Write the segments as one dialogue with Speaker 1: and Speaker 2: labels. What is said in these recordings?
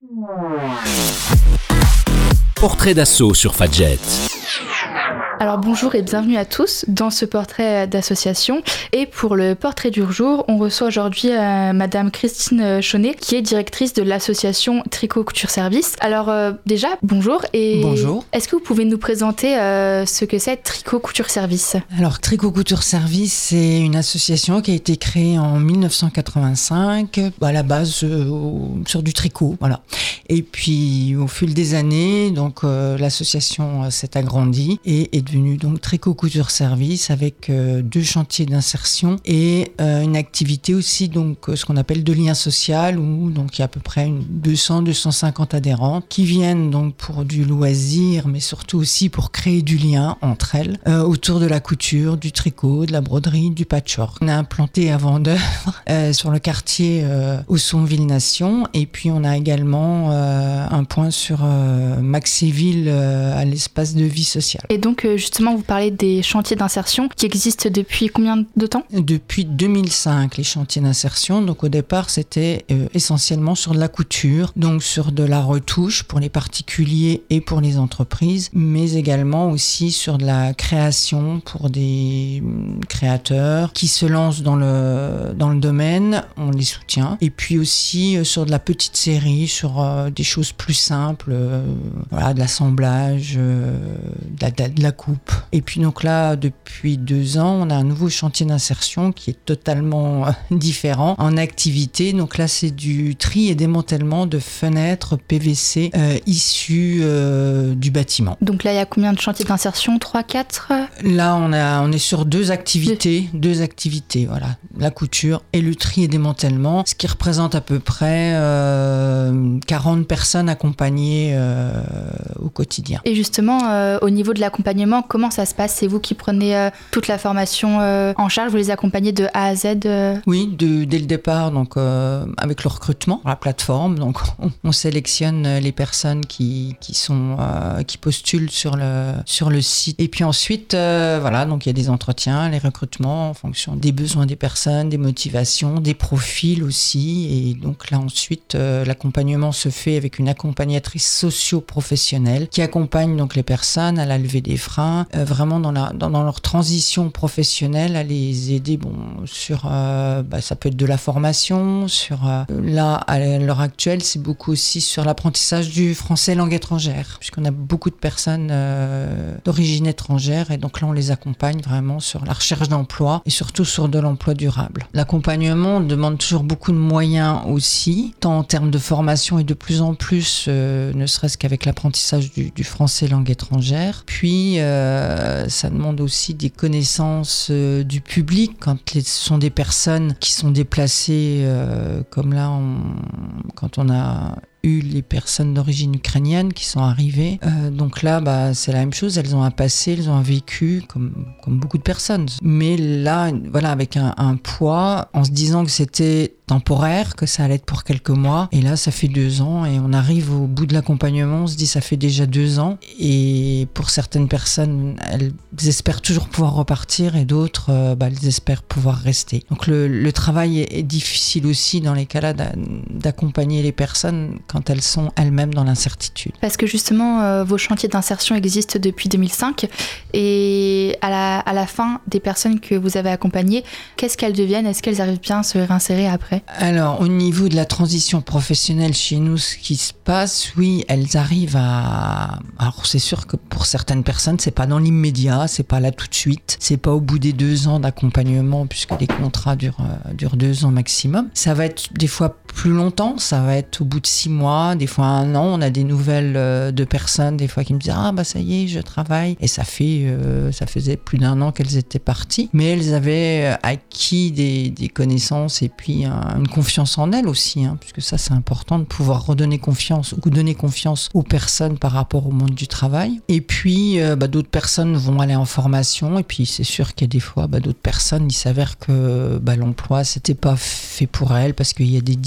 Speaker 1: Portrait d'assaut sur Fadjet.
Speaker 2: Alors bonjour et bienvenue à tous dans ce portrait d'association. Et pour le portrait du jour, on reçoit aujourd'hui Madame Christine Chaunet, qui est directrice de l'association Tricot Couture Service. Alors déjà, bonjour. Et
Speaker 3: bonjour.
Speaker 2: Est-ce que vous pouvez nous présenter ce que c'est Tricot Couture Service ?
Speaker 3: Alors Tricot Couture Service, c'est une association qui a été créée en 1985, à la base sur du tricot, voilà. Et puis au fil des années, donc l'association s'est agrandie et est devenue donc Tricot Couture Service avec 2 chantiers d'insertion et une activité aussi, donc ce qu'on appelle de lien social, où donc il y a à peu près 200-250 adhérents qui viennent donc pour du loisir, mais surtout aussi pour créer du lien entre elles autour de la couture, du tricot, de la broderie, du patchwork. On a implanté à Vendœuvre sur le quartier Aussonville-Nation, et puis on a également un point sur Maxéville à l'espace de vie sociale.
Speaker 2: Et donc justement, vous parlez des chantiers d'insertion qui existent depuis combien de temps ?
Speaker 3: Depuis 2005, les chantiers d'insertion. Donc au départ, c'était essentiellement sur de la couture, donc sur de la retouche pour les particuliers et pour les entreprises, mais également aussi sur de la création pour des créateurs qui se lancent dans le domaine, on les soutient. Et puis aussi sur de la petite série, sur des choses plus simples, voilà, de l'assemblage, de la coupe. Et puis donc là, depuis 2 ans, on a un nouveau chantier d'insertion qui est totalement différent en activité. Donc là, c'est du tri et démantèlement de fenêtres PVC issues du bâtiment.
Speaker 2: Donc là, il y a combien de chantiers d'insertion ? 3, 4 ?
Speaker 3: Là, on est sur 2 activités, voilà, la couture et le tri et démantèlement, ce qui représente à peu près 40 personnes accompagnées au quotidien.
Speaker 2: Et justement, au niveau de l'accompagnement, comment ça se passe ? C'est vous qui prenez toute la formation en charge, vous les accompagnez de A à Z
Speaker 3: Oui, dès le départ, donc avec le recrutement, la plateforme, donc on sélectionne les personnes qui postulent sur le site. Et puis ensuite, voilà, donc il y a des entretiens, les recrutements en fonction des besoins des personnes, des motivations, des profils aussi. Et donc là ensuite, l'accompagnement se fait avec une accompagnatrice socio-professionnelle qui accompagne donc les personnes à la levée des freins, vraiment dans leur transition professionnelle, à les aider sur ça peut être de la formation, sur là à l'heure actuelle c'est beaucoup aussi sur l'apprentissage du français langue étrangère, puisqu'on a beaucoup de personnes d'origine étrangère, et donc là on les accompagne vraiment sur la recherche d'emploi et surtout sur de l'emploi durable. L'accompagnement demande toujours beaucoup de moyens aussi, tant en termes de formation et de plus en plus ne serait-ce qu'avec l'apprentissage du français langue étrangère. Puis ça demande aussi des connaissances du public quand ce sont des personnes qui sont déplacées, comme là quand on a eu les personnes d'origine ukrainienne qui sont arrivées. Donc là, c'est la même chose. Elles ont un passé, elles ont un vécu comme beaucoup de personnes. Mais là, voilà, avec un poids, en se disant que c'était temporaire, que ça allait être pour quelques mois. Et là, ça fait 2 ans et on arrive au bout de l'accompagnement. On se dit, ça fait déjà 2 ans. Et pour certaines personnes, elles espèrent toujours pouvoir repartir, et d'autres, elles espèrent pouvoir rester. Donc le travail est difficile aussi dans les cas-là d'accompagner les personnes quand elles sont elles-mêmes dans l'incertitude.
Speaker 2: Parce que justement, vos chantiers d'insertion existent depuis 2005, et à la fin, des personnes que vous avez accompagnées, qu'est-ce qu'elles deviennent ? Est-ce qu'elles arrivent bien à se réinsérer après ?
Speaker 3: Alors, au niveau de la transition professionnelle chez nous, ce qui se passe, oui, elles arrivent à... Alors, c'est sûr que pour certaines personnes, c'est pas dans l'immédiat, c'est pas là tout de suite, c'est pas au bout des 2 ans d'accompagnement, puisque les contrats durent 2 ans maximum. Ça va être des fois plus longtemps, ça va être au bout de 6 mois, des fois 1 an. On a des nouvelles de personnes, des fois qui me disent « ça y est, je travaille ». Et ça faisait plus d'1 an qu'elles étaient parties. Mais elles avaient acquis des connaissances et puis une confiance en elles aussi, puisque ça, c'est important de pouvoir redonner confiance ou donner confiance aux personnes par rapport au monde du travail. Et puis, d'autres personnes vont aller en formation. Et puis, c'est sûr qu'il y a des fois, d'autres personnes, il s'avère que l'emploi, c'était pas fait pour elles parce qu'il y a des difficultés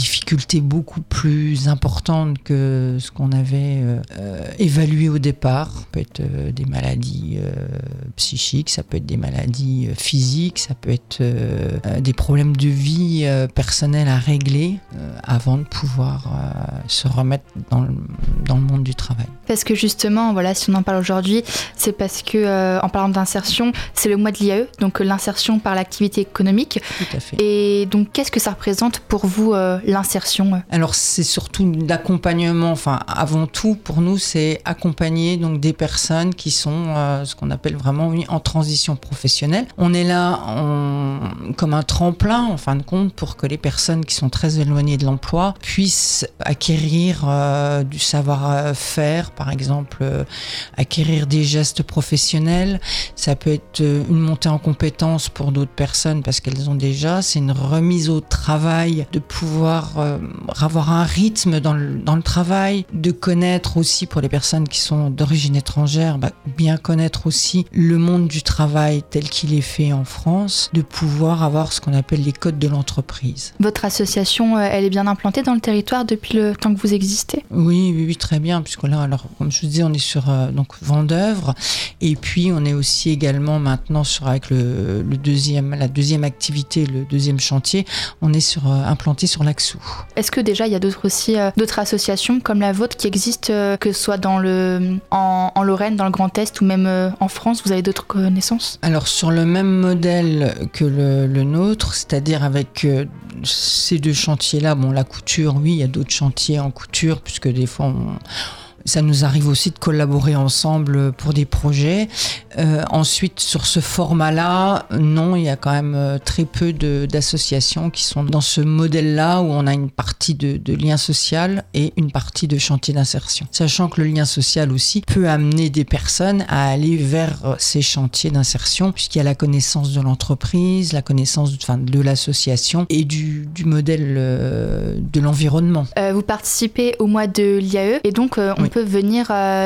Speaker 3: difficultés beaucoup plus importantes que ce qu'on avait évalué au départ. Ça peut être des maladies psychiques, ça peut être des maladies physiques, ça peut être des problèmes de vie personnelle à régler avant de pouvoir se remettre dans le monde du travail.
Speaker 2: Parce que justement, voilà, si on en parle aujourd'hui, c'est parce que en parlant d'insertion, c'est le mois de l'IAE, donc l'insertion par l'activité économique.
Speaker 3: Tout à fait.
Speaker 2: Et donc, qu'est-ce que ça représente pour vous l'insertion ?
Speaker 3: Alors, c'est surtout l'accompagnement. Enfin, avant tout, pour nous, c'est accompagner donc des personnes qui sont ce qu'on appelle vraiment en transition professionnelle. On est là comme un tremplin, en fin de compte, pour que les personnes qui sont très éloignées de l'emploi puissent acquérir du savoir-faire, par exemple, acquérir des gestes professionnels. Ça peut être une montée en compétences pour d'autres personnes parce qu'elles ont déjà. C'est une remise au travail, de pouvoir avoir un rythme dans le travail, de connaître aussi pour les personnes qui sont d'origine étrangère, bien connaître aussi le monde du travail tel qu'il est fait en France, de pouvoir avoir ce qu'on appelle les codes de l'entreprise.
Speaker 2: Votre association, elle est bien implantée dans le territoire depuis le temps que vous existez ?
Speaker 3: Oui, très bien, puisque là, alors, comme je vous disais, on est sur donc Vendeuvre, et puis on est aussi également maintenant avec la deuxième activité, le deuxième chantier, on est implanté sur l'Axou.
Speaker 2: Est-ce que déjà il y a d'autres associations comme la vôtre qui existent, que ce soit en Lorraine, dans le Grand Est ou même en France, vous avez d'autres connaissances ?
Speaker 3: Alors sur le même modèle que le nôtre, c'est-à-dire avec ces deux chantiers-là, la couture, oui, il y a d'autres chantiers en couture, puisque des fois ça nous arrive aussi de collaborer ensemble pour des projets. Ensuite, sur ce format-là, non, il y a quand même très peu d'associations qui sont dans ce modèle-là où on a une partie de lien social et une partie de chantier d'insertion. Sachant que le lien social aussi peut amener des personnes à aller vers ces chantiers d'insertion puisqu'il y a la connaissance de l'entreprise, la connaissance de l'association et du modèle de l'environnement.
Speaker 2: Vous participez au mois de l'IAE et donc on peut venir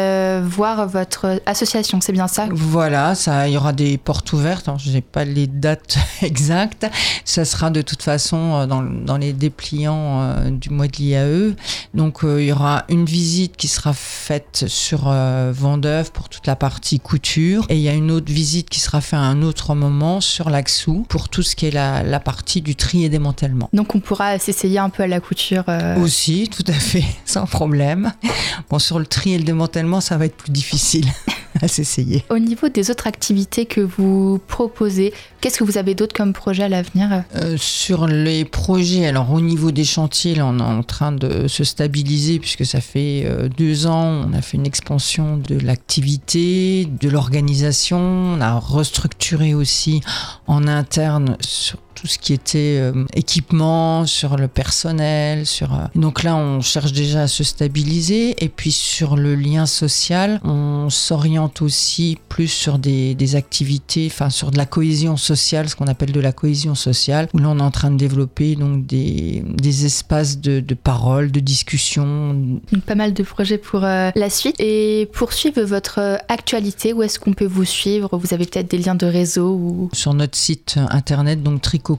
Speaker 2: voir votre association, c'est bien ça ?
Speaker 3: Voilà, il y aura des portes ouvertes. Alors, je n'ai pas les dates exactes. Ça sera de toute façon dans les dépliants du mois de l'IAE. Donc, il y aura une visite qui sera faite sur Vendeuvre pour toute la partie couture. Et il y a une autre visite qui sera faite à un autre moment sur l'Axou pour tout ce qui est la partie du tri et démantèlement.
Speaker 2: Donc, on pourra s'essayer un peu à la couture
Speaker 3: Aussi, tout à fait, sans problème. Bon, sur le tri et le démantèlement, ça va être plus difficile à s'essayer.
Speaker 2: Au niveau des autres activités que vous proposez, qu'est-ce que vous avez d'autre comme projet à l'avenir ?
Speaker 3: Sur les projets, alors au niveau des chantiers, là, on est en train de se stabiliser puisque ça fait 2 ans, on a fait une expansion de l'activité, de l'organisation, on a restructuré aussi en interne sur tout ce qui était équipement, sur le personnel, donc là on cherche déjà à se stabiliser et puis sur le lien social, on s'oriente aussi plus sur des activités, sur de la cohésion sociale, ce qu'on appelle de la cohésion sociale, où là on est en train de développer donc des espaces de parole, de discussion.
Speaker 2: Donc, pas mal de projets pour la suite. Et pour suivre votre actualité, où est-ce qu'on peut vous suivre ? Vous avez peut-être des liens de réseau ou...
Speaker 3: Sur notre site internet, donc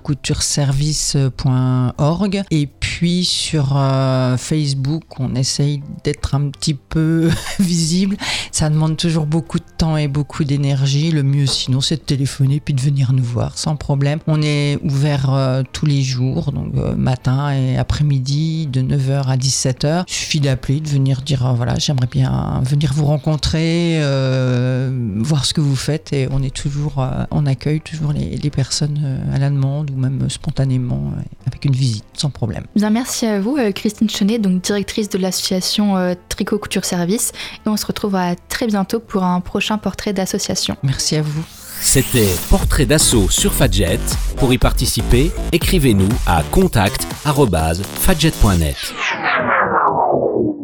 Speaker 3: tricotcoutureservice.org, et puis sur Facebook, on essaye d'être un petit peu visible. Ça demande toujours beaucoup de temps et beaucoup d'énergie. Le mieux sinon, c'est de téléphoner puis de venir nous voir sans problème. On est ouvert tous les jours, donc matin et après-midi, de 9h à 17h. Il suffit d'appeler, de venir dire voilà, j'aimerais bien venir vous rencontrer, voir ce que vous faites, et on accueille toujours les personnes à la demande ou même spontanément avec une visite sans problème.
Speaker 2: Bien, merci à vous Christine Chonet, donc directrice de l'association Tricot Couture Service, et on se retrouve à très bientôt pour un prochain portrait d'association.
Speaker 3: Merci à vous.
Speaker 1: C'était Portrait d'Asso sur Fadjet. Pour y participer, écrivez-nous à contact@fadjet.net.